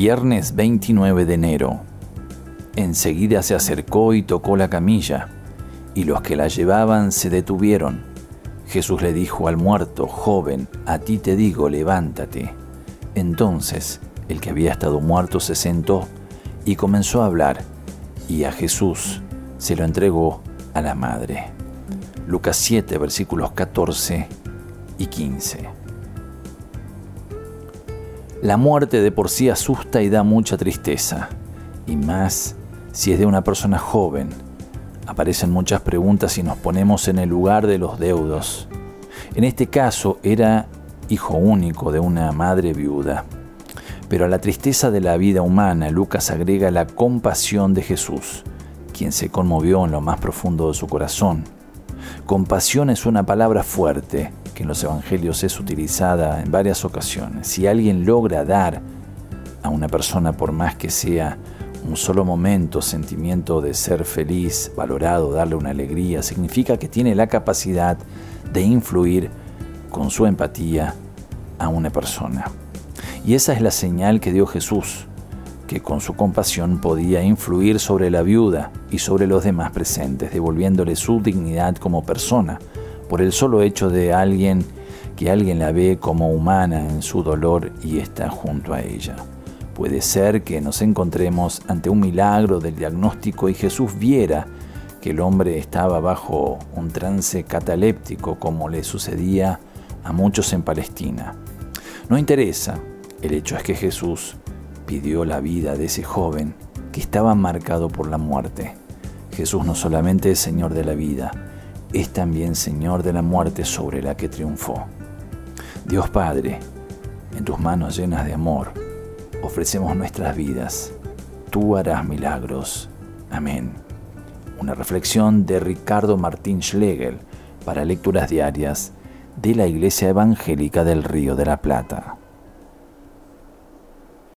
Viernes 29 de enero. Enseguida se acercó y tocó la camilla, y los que la llevaban se detuvieron. Jesús le dijo al muerto: joven, a ti te digo, levántate. Entonces el que había estado muerto se sentó y comenzó a hablar, y a Jesús se lo entregó a la madre. Lucas 7, versículos 14 y 15. La muerte de por sí asusta y da mucha tristeza, y más si es de una persona joven. Aparecen muchas preguntas y nos ponemos en el lugar de los deudos. En este caso era hijo único de una madre viuda. Pero a la tristeza de la vida humana, Lucas agrega la compasión de Jesús, quien se conmovió en lo más profundo de su corazón. Compasión es una palabra fuerte que en los evangelios es utilizada en varias ocasiones. Si alguien logra dar a una persona, por más que sea un solo momento, sentimiento de ser feliz, valorado, darle una alegría, significa que tiene la capacidad de influir con su empatía a una persona. Y esa es la señal que dio Jesús, que con su compasión podía influir sobre la viuda y sobre los demás presentes, devolviéndole su dignidad como persona, por el solo hecho de que alguien la ve como humana en su dolor y está junto a ella. Puede ser que nos encontremos ante un milagro del diagnóstico y Jesús viera que el hombre estaba bajo un trance cataléptico, como le sucedía a muchos en Palestina. No interesa, el hecho es que Jesús pidió la vida de ese joven que estaba marcado por la muerte. Jesús no solamente es Señor de la vida, es también Señor de la muerte sobre la que triunfó. Dios Padre, en tus manos llenas de amor, ofrecemos nuestras vidas. Tú harás milagros. Amén. Una reflexión de Ricardo Martín Schlegel para lecturas diarias de la Iglesia Evangélica del Río de la Plata.